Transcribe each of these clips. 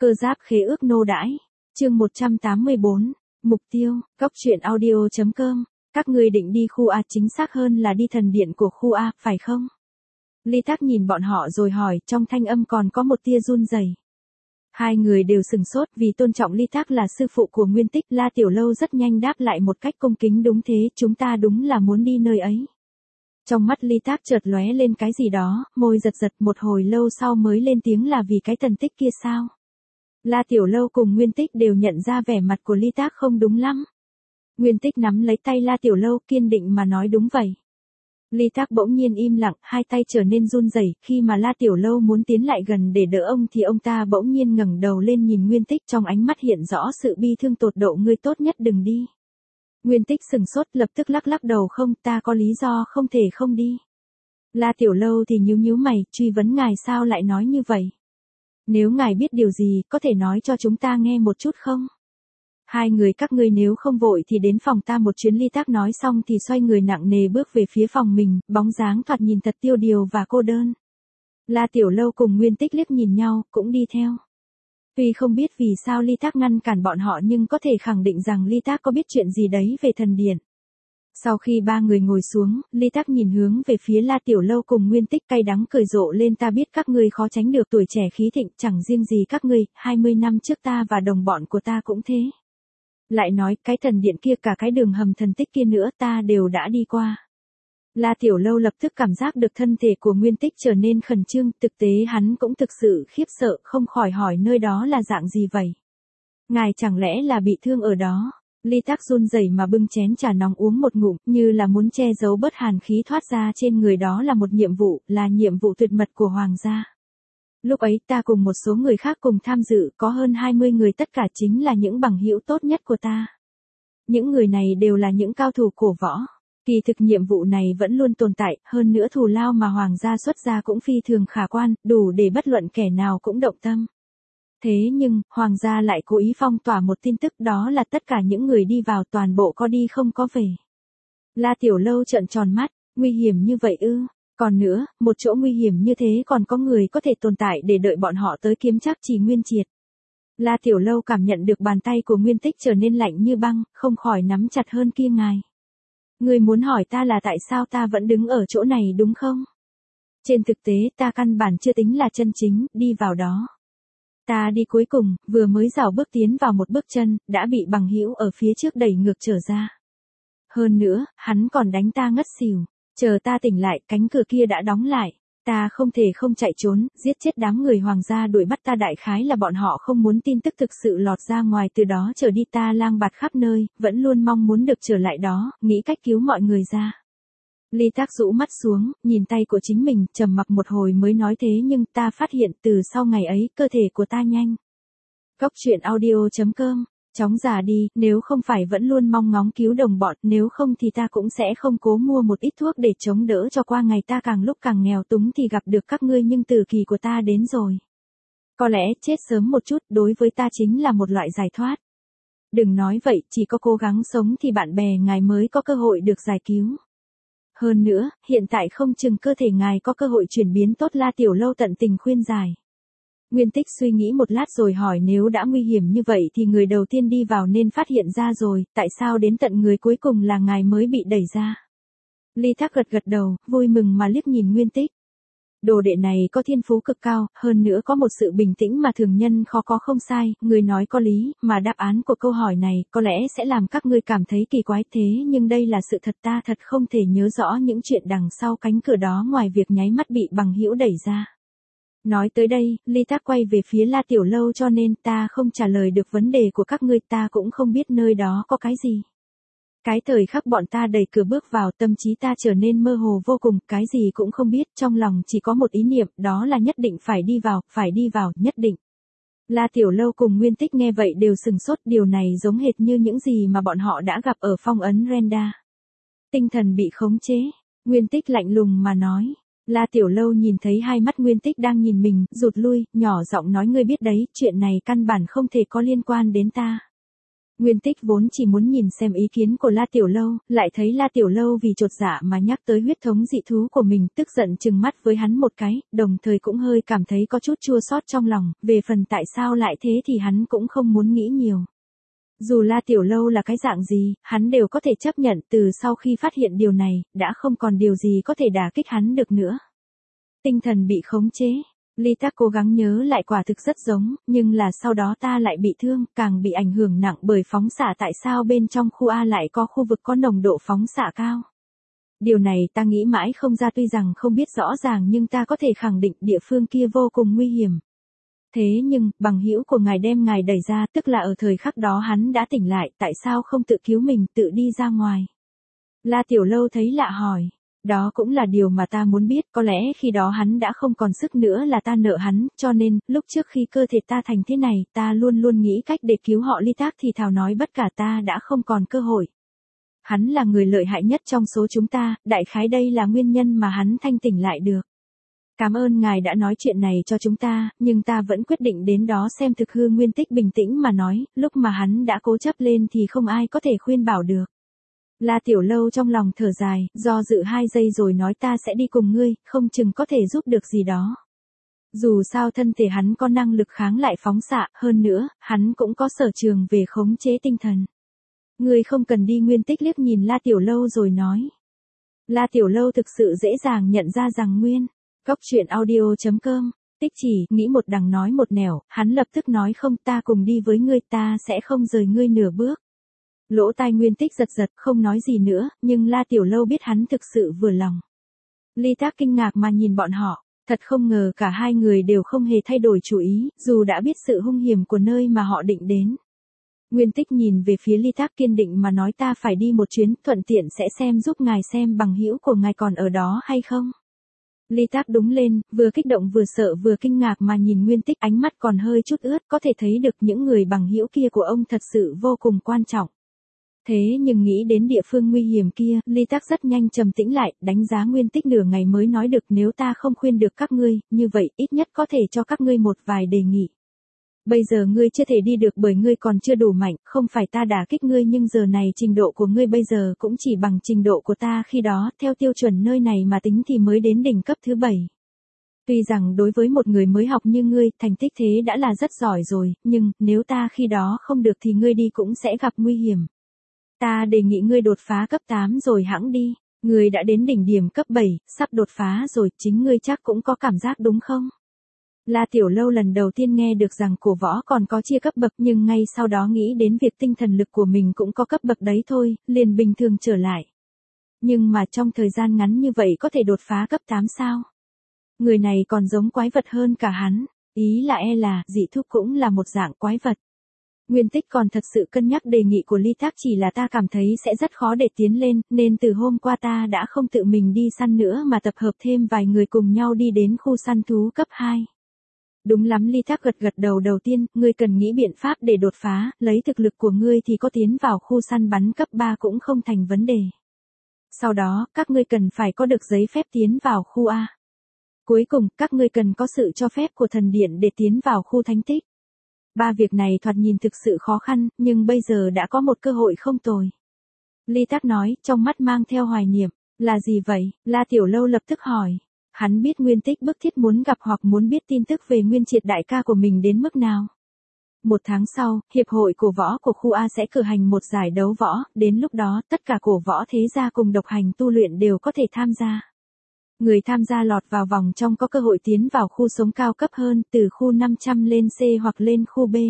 Cơ giáp khế ước nô đãi. Chương 184. Mục tiêu. Góc truyện audio.com. Các ngươi định đi khu A, chính xác hơn là đi thần điện của khu A, phải không? Ly Thác nhìn bọn họ rồi hỏi, trong thanh âm còn có một tia run rẩy. Hai người đều sừng sốt vì tôn trọng Ly Thác là sư phụ của Nguyên Tích. La Tiểu Lâu rất nhanh đáp lại một cách cung kính, đúng thế, chúng ta đúng là muốn đi nơi ấy. Trong mắt Ly Thác chợt lóe lên cái gì đó, môi giật giật, một hồi lâu sau mới lên tiếng, là vì cái Tần Tích kia sao? La Tiểu Lâu cùng Nguyên Tích đều nhận ra vẻ mặt của Ly Thác không đúng lắm. Nguyên Tích nắm lấy tay La Tiểu Lâu, kiên định mà nói, đúng vậy. Ly Thác bỗng nhiên im lặng, hai tay trở nên run rẩy. Khi mà La Tiểu Lâu muốn tiến lại gần để đỡ ông thì ông ta bỗng nhiên ngẩng đầu lên nhìn Nguyên Tích, trong ánh mắt hiện rõ sự bi thương tột độ. Ngươi tốt nhất đừng đi. Nguyên Tích sừng sốt, lập tức lắc lắc đầu, không, ta có lý do không thể không đi. La Tiểu Lâu thì nhíu nhíu mày, truy vấn, ngài sao lại nói như vậy? Nếu ngài biết điều gì, có thể nói cho chúng ta nghe một chút không? Hai người các ngươi nếu không vội thì đến phòng ta một chuyến. Ly Thác nói xong thì xoay người nặng nề bước về phía phòng mình, bóng dáng thoạt nhìn thật tiêu điều và cô đơn. La Tiểu Lâu cùng Nguyên Tích liếc nhìn nhau, cũng đi theo. Tuy không biết vì sao Ly Thác ngăn cản bọn họ nhưng có thể khẳng định rằng Ly Thác có biết chuyện gì đấy về thần điện. Sau khi ba người ngồi xuống, Ly Thác nhìn hướng về phía La Tiểu Lâu cùng Nguyên Tích, cay đắng cười rộ lên, ta biết các ngươi khó tránh được tuổi trẻ khí thịnh, chẳng riêng gì các ngươi, 20 năm trước ta và đồng bọn của ta cũng thế. Lại nói, cái thần điện kia, cả cái đường hầm thần tích kia nữa, ta đều đã đi qua. La Tiểu Lâu lập tức cảm giác được thân thể của Nguyên Tích trở nên khẩn trương, thực tế hắn cũng thực sự khiếp sợ, không khỏi hỏi, nơi đó là dạng gì vậy? Ngài chẳng lẽ là bị thương ở đó? Ly Thác run rẩy mà bưng chén trà nóng uống một ngụm, như là muốn che giấu bớt hàn khí thoát ra trên người. Đó là một nhiệm vụ, là nhiệm vụ tuyệt mật của Hoàng gia. Lúc ấy ta cùng một số người khác cùng tham dự, có hơn 20 người, tất cả chính là những bằng hữu tốt nhất của ta. Những người này đều là những cao thủ cổ võ. Kỳ thực nhiệm vụ này vẫn luôn tồn tại, hơn nữa thù lao mà Hoàng gia xuất ra cũng phi thường khả quan, đủ để bất luận kẻ nào cũng động tâm. Thế nhưng, Hoàng gia lại cố ý phong tỏa một tin tức, đó là tất cả những người đi vào toàn bộ có đi không có về. La Tiểu Lâu trợn tròn mắt, nguy hiểm như vậy ư? Còn nữa, một chỗ nguy hiểm như thế còn có người có thể tồn tại để đợi bọn họ tới kiếm Trác Trì Nguyên triệt. La Tiểu Lâu cảm nhận được bàn tay của Nguyên Tích trở nên lạnh như băng, không khỏi nắm chặt hơn, kia ngài. Người muốn hỏi ta là tại sao ta vẫn đứng ở chỗ này đúng không? Trên thực tế ta căn bản chưa tính là chân chính đi vào đó. Ta đi cuối cùng, vừa mới rảo bước tiến vào một bước chân, đã bị bằng hữu ở phía trước đẩy ngược trở ra. Hơn nữa, hắn còn đánh ta ngất xỉu. Chờ ta tỉnh lại, cánh cửa kia đã đóng lại. Ta không thể không chạy trốn, giết chết đám người Hoàng gia đuổi bắt ta, đại khái là bọn họ không muốn tin tức thực sự lọt ra ngoài. Từ đó trở đi ta lang bạt khắp nơi, vẫn luôn mong muốn được trở lại đó, nghĩ cách cứu mọi người ra. Ly Thác rũ mắt xuống, nhìn tay của chính mình, trầm mặc một hồi mới nói, thế nhưng ta phát hiện từ sau ngày ấy, cơ thể của ta nhanh. Góc truyện audio.com. Chóng già đi, nếu không phải vẫn luôn mong ngóng cứu đồng bọn, nếu không thì ta cũng sẽ không cố mua một ít thuốc để chống đỡ cho qua ngày ta càng lúc càng nghèo túng thì gặp được các ngươi, nhưng tử kỳ của ta đến rồi. Có lẽ chết sớm một chút đối với ta chính là một loại giải thoát. Đừng nói vậy, chỉ có cố gắng sống thì bạn bè ngài mới có cơ hội được giải cứu. Hơn nữa, hiện tại không chừng cơ thể ngài có cơ hội chuyển biến tốt. La Tiểu Lâu tận tình khuyên giải. Nguyên Tích suy nghĩ một lát rồi hỏi, nếu đã nguy hiểm như vậy thì người đầu tiên đi vào nên phát hiện ra rồi, tại sao đến tận người cuối cùng là ngài mới bị đẩy ra? Ly Thác gật gật đầu, vui mừng mà liếc nhìn Nguyên Tích. Đồ đệ này có thiên phú cực cao, hơn nữa có một sự bình tĩnh mà thường nhân khó có, không sai, người nói có lý, mà đáp án của câu hỏi này có lẽ sẽ làm các ngươi cảm thấy kỳ quái, thế nhưng đây là sự thật, ta thật không thể nhớ rõ những chuyện đằng sau cánh cửa đó ngoài việc nháy mắt bị bằng hữu đẩy ra. Nói tới đây, Ly Thác quay về phía La Tiểu Lâu, cho nên ta không trả lời được vấn đề của các ngươi, ta cũng không biết nơi đó có cái gì. Cái thời khắc bọn ta đẩy cửa bước vào, tâm trí ta trở nên mơ hồ vô cùng, cái gì cũng không biết, trong lòng chỉ có một ý niệm, đó là nhất định phải đi vào, nhất định. La Tiểu Lâu cùng Nguyên Tích nghe vậy đều sừng sốt, điều này giống hệt như những gì mà bọn họ đã gặp ở phong ấn Renda. Tinh thần bị khống chế, Nguyên Tích lạnh lùng mà nói. La Tiểu Lâu nhìn thấy hai mắt Nguyên Tích đang nhìn mình, rụt lui, nhỏ giọng nói, ngươi biết đấy, chuyện này căn bản không thể có liên quan đến ta. Nguyên Tích vốn chỉ muốn nhìn xem ý kiến của La Tiểu Lâu, lại thấy La Tiểu Lâu vì chột dạ mà nhắc tới huyết thống dị thú của mình, tức giận trừng mắt với hắn một cái, đồng thời cũng hơi cảm thấy có chút chua xót trong lòng, về phần tại sao lại thế thì hắn cũng không muốn nghĩ nhiều. Dù La Tiểu Lâu là cái dạng gì, hắn đều có thể chấp nhận, từ sau khi phát hiện điều này, đã không còn điều gì có thể đả kích hắn được nữa. Tinh thần bị khống chế. Ly Tác cố gắng nhớ lại, quả thực rất giống, nhưng là sau đó ta lại bị thương, càng bị ảnh hưởng nặng bởi phóng xạ. Tại sao bên trong khu A lại có khu vực có nồng độ phóng xạ cao? Điều này ta nghĩ mãi không ra, tuy rằng không biết rõ ràng nhưng ta có thể khẳng định địa phương kia vô cùng nguy hiểm. Thế nhưng, bằng hữu của ngài đem ngài đẩy ra, tức là ở thời khắc đó hắn đã tỉnh lại, tại sao không tự cứu mình, tự đi ra ngoài? La Tiểu Lâu thấy lạ hỏi. Đó cũng là điều mà ta muốn biết, có lẽ khi đó hắn đã không còn sức nữa, là ta nợ hắn, cho nên, lúc trước khi cơ thể ta thành thế này, ta luôn luôn nghĩ cách để cứu họ. Ly Tác thì thào nói, bất cả ta đã không còn cơ hội. Hắn là người lợi hại nhất trong số chúng ta, đại khái đây là nguyên nhân mà hắn thanh tỉnh lại được. Cảm ơn ngài đã nói chuyện này cho chúng ta, nhưng ta vẫn quyết định đến đó xem thực hư. Nguyên Tích bình tĩnh mà nói, lúc mà hắn đã cố chấp lên thì không ai có thể khuyên bảo được. La Tiểu Lâu trong lòng thở dài, do dự 2 giây rồi nói, ta sẽ đi cùng ngươi, không chừng có thể giúp được gì đó. Dù sao thân thể hắn có năng lực kháng lại phóng xạ, hơn nữa, hắn cũng có sở trường về khống chế tinh thần. Ngươi không cần đi. Nguyên Tích liếc nhìn La Tiểu Lâu rồi nói. La Tiểu Lâu thực sự dễ dàng nhận ra rằng Nguyên. Góc truyện audio.com, Tích chỉ, nghĩ một đằng nói một nẻo, hắn lập tức nói, không, ta cùng đi với ngươi, ta sẽ không rời ngươi nửa bước. Lỗ tai Nguyên Tích giật giật, không nói gì nữa, nhưng La Tiểu Lâu biết hắn thực sự vừa lòng. Ly Tác kinh ngạc mà nhìn bọn họ, thật không ngờ cả hai người đều không hề thay đổi chủ ý, dù đã biết sự hung hiểm của nơi mà họ định đến. Nguyên Tích nhìn về phía Ly Tác kiên định mà nói, ta phải đi một chuyến, thuận tiện sẽ xem giúp ngài xem bằng hữu của ngài còn ở đó hay không. Ly Tác đúng lên, vừa kích động vừa sợ vừa kinh ngạc mà nhìn Nguyên Tích, ánh mắt còn hơi chút ướt, có thể thấy được những người bằng hữu kia của ông thật sự vô cùng quan trọng. Thế nhưng nghĩ đến địa phương nguy hiểm kia, Ly Tác rất nhanh trầm tĩnh lại, đánh giá Nguyên Tích nửa ngày mới nói được, nếu ta không khuyên được các ngươi, như vậy ít nhất có thể cho các ngươi một vài đề nghị. Bây giờ ngươi chưa thể đi được bởi ngươi còn chưa đủ mạnh, không phải ta đả kích ngươi, nhưng giờ này trình độ của ngươi bây giờ cũng chỉ bằng trình độ của ta khi đó, theo tiêu chuẩn nơi này mà tính thì mới đến đỉnh cấp thứ 7. Tuy rằng đối với một người mới học như ngươi, thành tích thế đã là rất giỏi rồi, nhưng, nếu ta khi đó không được thì ngươi đi cũng sẽ gặp nguy hiểm. Ta đề nghị ngươi đột phá cấp 8 rồi hẵng đi, ngươi đã đến đỉnh điểm cấp 7, sắp đột phá rồi, chính ngươi chắc cũng có cảm giác đúng không? La Tiểu Lâu lần đầu tiên nghe được rằng cổ võ còn có chia cấp bậc, nhưng ngay sau đó nghĩ đến việc tinh thần lực của mình cũng có cấp bậc đấy thôi, liền bình thường trở lại. Nhưng mà trong thời gian ngắn như vậy có thể đột phá cấp 8 sao? Người này còn giống quái vật hơn cả hắn, ý là là, dị thúc cũng là một dạng quái vật. Nguyên Tích còn thật sự cân nhắc đề nghị của Ly Tác, chỉ là ta cảm thấy sẽ rất khó để tiến lên, nên từ hôm qua ta đã không tự mình đi săn nữa mà tập hợp thêm vài người cùng nhau đi đến khu săn thú cấp 2. Đúng lắm. Ly Tác gật gật đầu. Đầu tiên, ngươi cần nghĩ biện pháp để đột phá, lấy thực lực của ngươi thì có tiến vào khu săn bắn cấp 3 cũng không thành vấn đề. Sau đó, các ngươi cần phải có được giấy phép tiến vào khu A. Cuối cùng, các ngươi cần có sự cho phép của thần điện để tiến vào khu thánh tích. 3 việc này thoạt nhìn thực sự khó khăn, nhưng bây giờ đã có một cơ hội không tồi. Ly Tác nói, trong mắt mang theo hoài niệm, là gì vậy? La Tiểu Lâu lập tức hỏi. Hắn biết Nguyên Tích bức thiết muốn gặp hoặc muốn biết tin tức về Nguyên Triệt đại ca của mình đến mức nào. 1 tháng sau, Hiệp hội cổ võ của khu A sẽ cử hành một giải đấu võ, đến lúc đó, tất cả cổ võ thế gia cùng độc hành tu luyện đều có thể tham gia. Người tham gia lọt vào vòng trong có cơ hội tiến vào khu sống cao cấp hơn, từ khu 500 lên C hoặc lên khu B.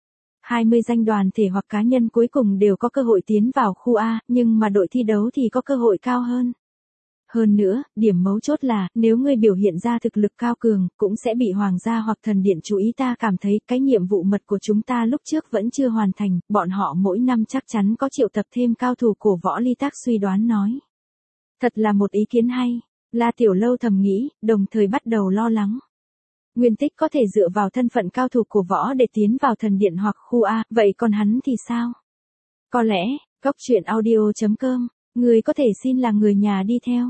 20 danh đoàn thể hoặc cá nhân cuối cùng đều có cơ hội tiến vào khu A, nhưng mà đội thi đấu thì có cơ hội cao hơn. Hơn nữa, điểm mấu chốt là, nếu ngươi biểu hiện ra thực lực cao cường, cũng sẽ bị hoàng gia hoặc thần điện chú ý. Ta cảm thấy, cái nhiệm vụ mật của chúng ta lúc trước vẫn chưa hoàn thành, bọn họ mỗi năm chắc chắn có triệu tập thêm cao thủ cổ võ. Ly Tác suy đoán nói. Thật là một ý kiến hay. La Tiểu Lâu thầm nghĩ, đồng thời bắt đầu lo lắng. Nguyên Tích có thể dựa vào thân phận cao thủ cổ võ để tiến vào thần điện hoặc khu A, vậy còn hắn thì sao? Có lẽ, góc truyện audio.com, người có thể xin là người nhà đi theo.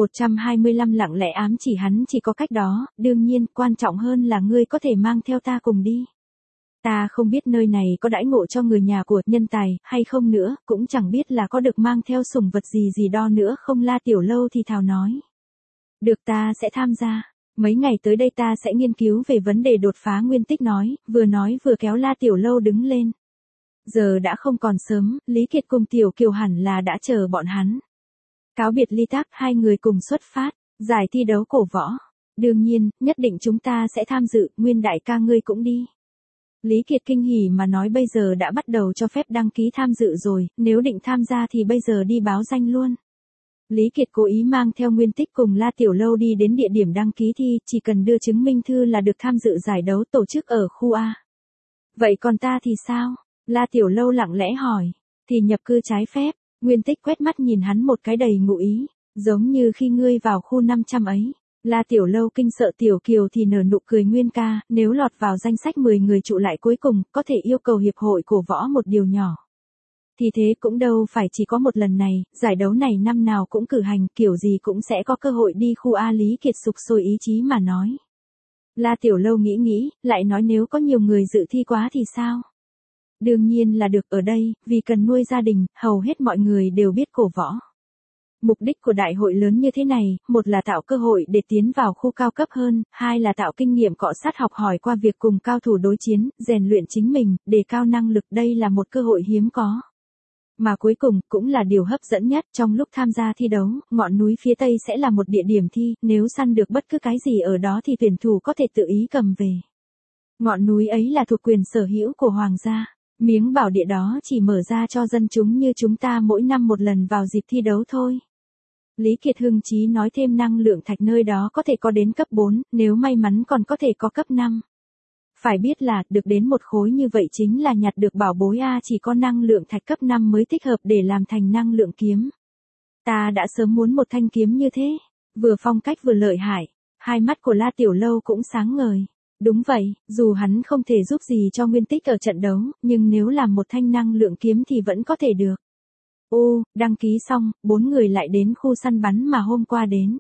125 lặng lẽ ám chỉ hắn chỉ có cách đó, đương nhiên, quan trọng hơn là ngươi có thể mang theo ta cùng đi. Ta không biết nơi này có đãi ngộ cho người nhà của nhân tài hay không nữa, cũng chẳng biết là có được mang theo sủng vật gì gì đó nữa không. La Tiểu Lâu thì thào nói. Được, ta sẽ tham gia. Mấy ngày tới đây ta sẽ nghiên cứu về vấn đề đột phá nguyên tích nói vừa kéo La Tiểu Lâu đứng lên. Giờ đã không còn sớm, Lý Kiệt cùng Tiểu Kiều hẳn là đã chờ bọn hắn. Cáo biệt Ly Tác, hai người cùng xuất phát, giải thi đấu cổ võ. Đương nhiên, nhất định chúng ta sẽ tham dự, Nguyên đại ca ngươi cũng đi. Lý Kiệt kinh hỉ mà nói bây giờ đã bắt đầu cho phép đăng ký tham dự rồi, nếu định tham gia thì bây giờ đi báo danh luôn. Lý Kiệt cố ý mang theo Nguyên Tích cùng La Tiểu Lâu đi đến địa điểm đăng ký thi, chỉ cần đưa chứng minh thư là được tham dự giải đấu tổ chức ở khu A. Vậy còn ta thì sao? La Tiểu Lâu lặng lẽ hỏi. Thì nhập cư trái phép. Nguyên Tích quét mắt nhìn hắn một cái đầy ngụ ý, giống như khi ngươi vào khu 500 ấy. La Tiểu Lâu kinh sợ. Tiểu Kiều thì nở nụ cười. Nguyên ca, nếu lọt vào danh sách 10 người trụ lại cuối cùng, có thể yêu cầu hiệp hội cổ võ một điều nhỏ. Thì thế cũng đâu phải chỉ có một lần này, giải đấu này năm nào cũng cử hành, kiểu gì cũng sẽ có cơ hội đi khu A. Lý Kiệt sục sôi ý chí mà nói. La Tiểu Lâu nghĩ, lại nói nếu có nhiều người dự thi quá thì sao? Đương nhiên là được, ở đây, vì cần nuôi gia đình, hầu hết mọi người đều biết cổ võ. Mục đích của đại hội lớn như thế này, một là tạo cơ hội để tiến vào khu cao cấp hơn, hai là tạo kinh nghiệm cọ sát học hỏi qua việc cùng cao thủ đối chiến, rèn luyện chính mình, đề cao năng lực. Đây là một cơ hội hiếm có. Mà cuối cùng, cũng là điều hấp dẫn nhất, trong lúc tham gia thi đấu, ngọn núi phía Tây sẽ là một địa điểm thi, nếu săn được bất cứ cái gì ở đó thì tuyển thủ có thể tự ý cầm về. Ngọn núi ấy là thuộc quyền sở hữu của hoàng gia. Miếng bảo địa đó chỉ mở ra cho dân chúng như chúng ta mỗi năm một lần vào dịp thi đấu thôi. Lý Kiệt hưng chí nói thêm năng lượng thạch nơi đó có thể có đến cấp 4, nếu may mắn còn có thể có cấp 5. Phải biết là, được đến một khối như vậy chính là nhặt được bảo bối A, chỉ có năng lượng thạch cấp 5 mới thích hợp để làm thành năng lượng kiếm. Ta đã sớm muốn một thanh kiếm như thế, vừa phong cách vừa lợi hại. Hai mắt của La Tiểu Lâu cũng sáng ngời. Đúng vậy, dù hắn không thể giúp gì cho Nguyên Tích ở trận đấu, nhưng nếu làm một thanh năng lượng kiếm thì vẫn có thể được. Đăng ký xong, 4 người lại đến khu săn bắn mà hôm qua đến.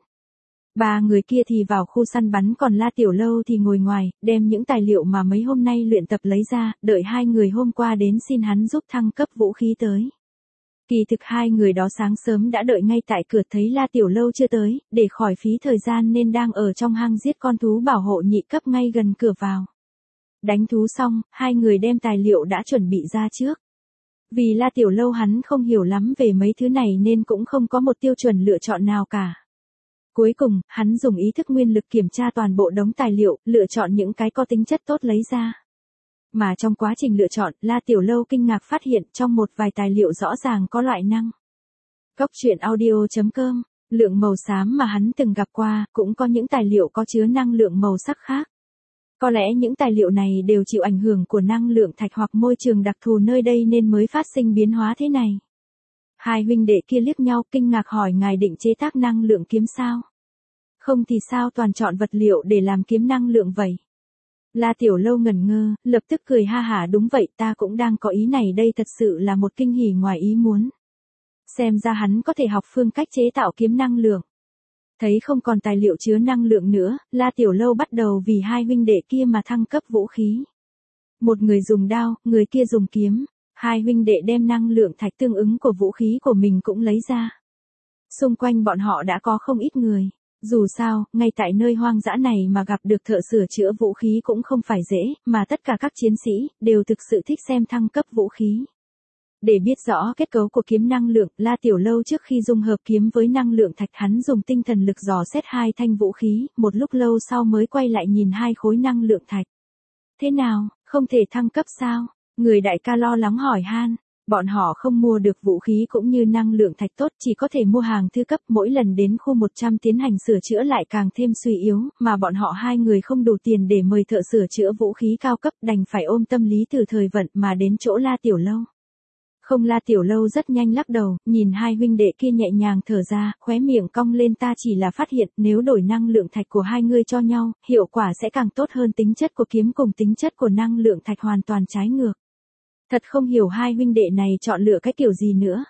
3 người kia thì vào khu săn bắn, còn La Tiểu Lâu thì ngồi ngoài, đem những tài liệu mà mấy hôm nay luyện tập lấy ra, đợi 2 người hôm qua đến xin hắn giúp thăng cấp vũ khí tới. Kỳ thực 2 người đó sáng sớm đã đợi ngay tại cửa, thấy La Tiểu Lâu chưa tới, để khỏi phí thời gian nên đang ở trong hang giết con thú bảo hộ nhị cấp ngay gần cửa vào. Đánh thú xong, 2 người đem tài liệu đã chuẩn bị ra trước. Vì La Tiểu Lâu hắn không hiểu lắm về mấy thứ này nên cũng không có một tiêu chuẩn lựa chọn nào cả. Cuối cùng, hắn dùng ý thức nguyên lực kiểm tra toàn bộ đống tài liệu, lựa chọn những cái có tính chất tốt lấy ra. Mà trong quá trình lựa chọn, La Tiểu Lâu kinh ngạc phát hiện trong một vài tài liệu rõ ràng có loại năng. Cốc truyện audio.com, lượng màu xám mà hắn từng gặp qua, cũng có những tài liệu có chứa năng lượng màu sắc khác. Có lẽ những tài liệu này đều chịu ảnh hưởng của năng lượng thạch hoặc môi trường đặc thù nơi đây nên mới phát sinh biến hóa thế này. Hai huynh đệ kia liếc nhau kinh ngạc hỏi: ngài định chế tác năng lượng kiếm sao? Không thì sao toàn chọn vật liệu để làm kiếm năng lượng vậy? La Tiểu Lâu ngẩn ngơ, lập tức cười ha hả: đúng vậy, ta cũng đang có ý này đây, thật sự là một kinh hỉ ngoài ý muốn. Xem ra hắn có thể học phương cách chế tạo kiếm năng lượng. Thấy không còn tài liệu chứa năng lượng nữa, La Tiểu Lâu bắt đầu vì hai huynh đệ kia mà thăng cấp vũ khí. Một người dùng đao, người kia dùng kiếm. Hai huynh đệ đem năng lượng thạch tương ứng của vũ khí của mình cũng lấy ra. Xung quanh bọn họ đã có không ít người. Dù sao, ngay tại nơi hoang dã này mà gặp được thợ sửa chữa vũ khí cũng không phải dễ, mà tất cả các chiến sĩ đều thực sự thích xem thăng cấp vũ khí. Để biết rõ kết cấu của kiếm năng lượng, La Tiểu Lâu trước khi dung hợp kiếm với năng lượng thạch, hắn dùng tinh thần lực dò xét hai thanh vũ khí, một lúc lâu sau mới quay lại nhìn hai khối năng lượng thạch. Thế nào, không thể thăng cấp sao? Người đại ca lo lắng hỏi han. Bọn họ không mua được vũ khí cũng như năng lượng thạch tốt, chỉ có thể mua hàng thư cấp, mỗi lần đến khu 100 tiến hành sửa chữa lại càng thêm suy yếu, mà bọn họ hai người không đủ tiền để mời thợ sửa chữa vũ khí cao cấp, đành phải ôm tâm lý từ thời vận mà đến chỗ La Tiểu Lâu. Không, La Tiểu Lâu rất nhanh lắc đầu, nhìn hai huynh đệ kia nhẹ nhàng thở ra, khóe miệng cong lên: ta chỉ là phát hiện nếu đổi năng lượng thạch của hai ngươi cho nhau, hiệu quả sẽ càng tốt hơn. Tính chất của kiếm cùng tính chất của năng lượng thạch hoàn toàn trái ngược. Thật không hiểu hai huynh đệ này chọn lựa cái kiểu gì nữa.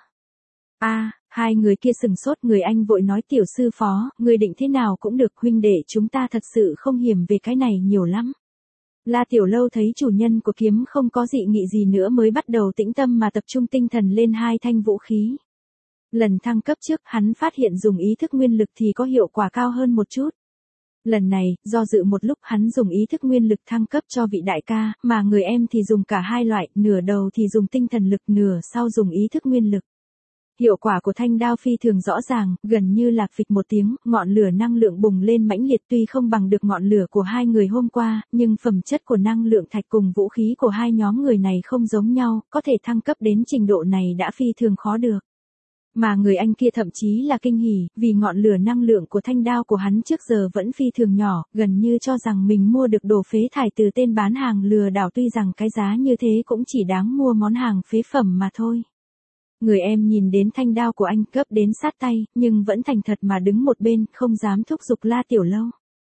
Hai người kia sừng sốt, người anh vội nói: tiểu sư phó, người định thế nào cũng được, huynh đệ chúng ta thật sự không hiểm về cái này nhiều lắm. La Tiểu Lâu thấy chủ nhân của kiếm không có dị nghị gì nữa mới bắt đầu tĩnh tâm mà tập trung tinh thần lên hai thanh vũ khí. Lần thăng cấp trước hắn phát hiện dùng ý thức nguyên lực thì có hiệu quả cao hơn một chút. Lần này, do dự một lúc hắn dùng ý thức nguyên lực thăng cấp cho vị đại ca, mà người em thì dùng cả hai loại, nửa đầu thì dùng tinh thần lực, nửa sau dùng ý thức nguyên lực. Hiệu quả của thanh đao phi thường rõ ràng, gần như lạc phịch một tiếng, ngọn lửa năng lượng bùng lên mãnh liệt tuy không bằng được ngọn lửa của hai người hôm qua, nhưng phẩm chất của năng lượng thạch cùng vũ khí của hai nhóm người này không giống nhau, có thể thăng cấp đến trình độ này đã phi thường khó được. Mà người anh kia thậm chí là kinh hỉ, vì ngọn lửa năng lượng của thanh đao của hắn trước giờ vẫn phi thường nhỏ, gần như cho rằng mình mua được đồ phế thải từ tên bán hàng lừa đảo, tuy rằng cái giá như thế cũng chỉ đáng mua món hàng phế phẩm mà thôi. Người em nhìn đến thanh đao của anh cấp đến sát tay, nhưng vẫn thành thật mà đứng một bên, không dám thúc giục La Tiểu Lâu.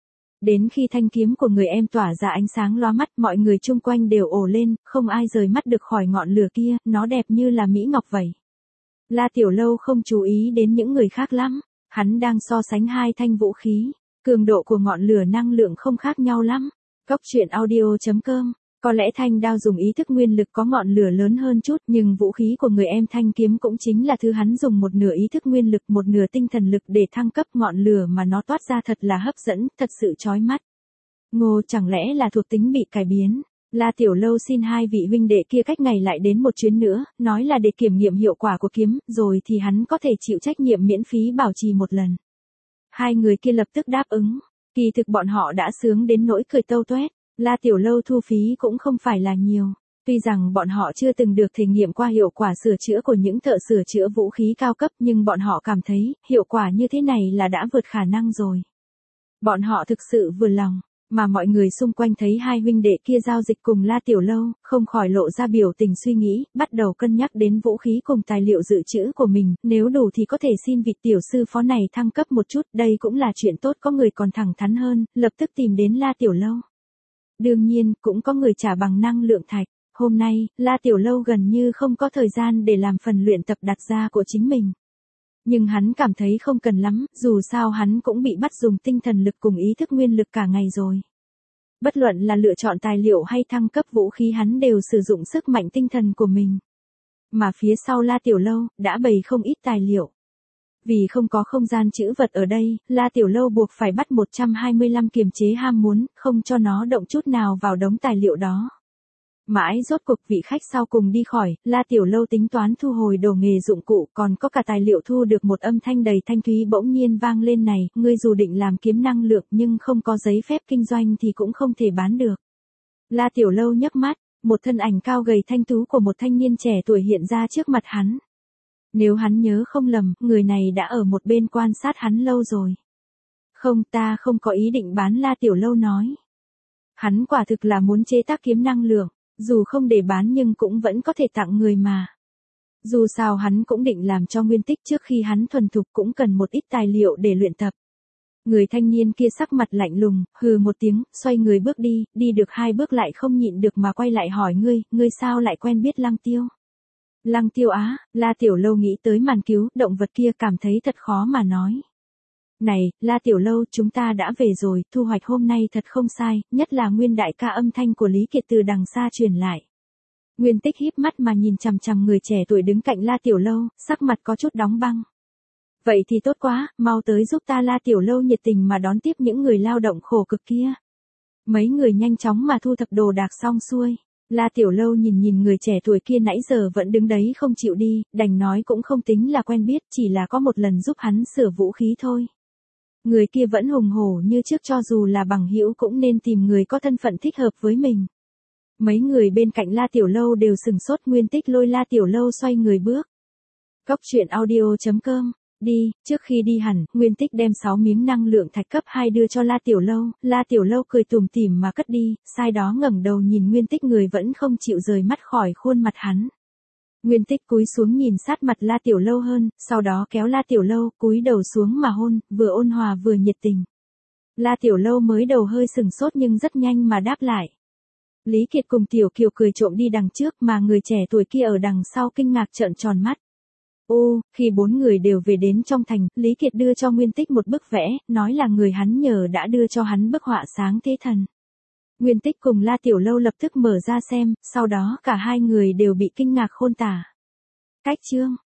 Đến khi thanh kiếm của người em tỏa ra ánh sáng lóa mắt, mọi người chung quanh đều ồ lên, không ai rời mắt được khỏi ngọn lửa kia, nó đẹp như là mỹ ngọc vậy. La Tiểu Lâu không chú ý đến những người khác lắm, hắn đang so sánh hai thanh vũ khí, cường độ của ngọn lửa năng lượng không khác nhau lắm. Cóc truyện audio.com. Có lẽ thanh đao dùng ý thức nguyên lực có ngọn lửa lớn hơn chút, nhưng vũ khí của người em thanh kiếm cũng chính là thứ hắn dùng một nửa ý thức nguyên lực một nửa tinh thần lực để thăng cấp, ngọn lửa mà nó toát ra thật là hấp dẫn, thật sự chói mắt. Ngô, chẳng lẽ là thuộc tính bị cải biến? La Tiểu Lâu xin hai vị huynh đệ kia cách ngày lại đến một chuyến nữa, nói là để kiểm nghiệm hiệu quả của kiếm, rồi thì hắn có thể chịu trách nhiệm miễn phí bảo trì một lần. Hai người kia lập tức đáp ứng, kỳ thực bọn họ đã sướng đến nỗi cười tâu toét. La Tiểu Lâu thu phí cũng không phải là nhiều. Tuy rằng bọn họ chưa từng được thể nghiệm qua hiệu quả sửa chữa của những thợ sửa chữa vũ khí cao cấp, nhưng bọn họ cảm thấy hiệu quả như thế này là đã vượt khả năng rồi. Bọn họ thực sự vừa lòng, mà mọi người xung quanh thấy hai huynh đệ kia giao dịch cùng La Tiểu Lâu, không khỏi lộ ra biểu tình suy nghĩ, bắt đầu cân nhắc đến vũ khí cùng tài liệu dự trữ của mình, nếu đủ thì có thể xin vị tiểu sư phó này thăng cấp một chút, đây cũng là chuyện tốt, có người còn thẳng thắn hơn, lập tức tìm đến La Tiểu Lâu. Đương nhiên, cũng có người trả bằng năng lượng thạch. Hôm nay, La Tiểu Lâu gần như không có thời gian để làm phần luyện tập đặt ra của chính mình. Nhưng hắn cảm thấy không cần lắm, dù sao hắn cũng bị bắt dùng tinh thần lực cùng ý thức nguyên lực cả ngày rồi. Bất luận là lựa chọn tài liệu hay thăng cấp vũ khí hắn đều sử dụng sức mạnh tinh thần của mình. Mà phía sau La Tiểu Lâu, đã bày không ít tài liệu. Vì không có không gian trữ vật ở đây, La Tiểu Lâu buộc phải bắt 125 kiềm chế ham muốn, không cho nó động chút nào vào đống tài liệu đó. Mãi rốt cuộc vị khách sau cùng đi khỏi, La Tiểu Lâu tính toán thu hồi đồ nghề dụng cụ, còn có cả tài liệu thu được một âm thanh đầy thanh thúy bỗng nhiên vang lên, này, ngươi dù định làm kiếm năng lượng nhưng không có giấy phép kinh doanh thì cũng không thể bán được. La Tiểu Lâu nhấc mắt, một thân ảnh cao gầy thanh tú của một thanh niên trẻ tuổi hiện ra trước mặt hắn. Nếu hắn nhớ không lầm, người này đã ở một bên quan sát hắn lâu rồi. Không, ta không có ý định bán, La Tiểu Lâu nói. Hắn quả thực là muốn chế tác kiếm năng lượng, dù không để bán nhưng cũng vẫn có thể tặng người mà. Dù sao hắn cũng định làm cho Nguyên Tích, trước khi hắn thuần thục cũng cần một ít tài liệu để luyện tập. Người thanh niên kia sắc mặt lạnh lùng, hừ một tiếng, xoay người bước đi, đi được 2 bước lại không nhịn được mà quay lại hỏi ngươi sao lại quen biết Lăng Tiêu? Lăng Tiêu á, La Tiểu Lâu nghĩ tới màn cứu động vật kia cảm thấy thật khó mà nói. Này, La Tiểu Lâu, chúng ta đã về rồi, thu hoạch hôm nay thật không sai, nhất là Nguyên đại ca, âm thanh của Lý Kiệt từ đằng xa truyền lại. Nguyên Tích híp mắt mà nhìn chằm chằm người trẻ tuổi đứng cạnh La Tiểu Lâu, sắc mặt có chút đóng băng. Vậy thì tốt quá, mau tới giúp ta. La Tiểu Lâu nhiệt tình mà đón tiếp những người lao động khổ cực kia. Mấy người nhanh chóng mà thu thập đồ đạc xong xuôi. La Tiểu Lâu nhìn người trẻ tuổi kia nãy giờ vẫn đứng đấy không chịu đi, đành nói cũng không tính là quen biết, chỉ là có một lần giúp hắn sửa vũ khí thôi. Người kia vẫn hùng hổ như trước, cho dù là bằng hữu cũng nên tìm người có thân phận thích hợp với mình. Mấy người bên cạnh La Tiểu Lâu đều sừng sốt. Nguyên Tích lôi La Tiểu Lâu xoay người bước. Cóc truyện audio.com. Đi, trước khi đi hẳn, Nguyên Tích đem 6 miếng năng lượng thạch cấp 2 đưa cho La Tiểu Lâu. La Tiểu Lâu cười tủm tỉm mà cất đi, sai đó ngẩng đầu nhìn Nguyên Tích, người vẫn không chịu rời mắt khỏi khuôn mặt hắn. Nguyên Tích cúi xuống nhìn sát mặt La Tiểu Lâu hơn, sau đó kéo La Tiểu Lâu cúi đầu xuống mà hôn, vừa ôn hòa vừa nhiệt tình. La Tiểu Lâu mới đầu hơi sừng sốt nhưng rất nhanh mà đáp lại. Lý Kiệt cùng Tiểu Kiều cười trộm đi đằng trước, mà người trẻ tuổi kia ở đằng sau kinh ngạc trợn tròn mắt. Khi 4 người đều về đến trong thành, Lý Kiệt đưa cho Nguyên Tích một bức vẽ, nói là người hắn nhờ đã đưa cho hắn bức họa Sáng Thế Thần. Nguyên Tích cùng La Tiểu Lâu lập tức mở ra xem, sau đó cả hai người đều bị kinh ngạc khôn tả. Cách chương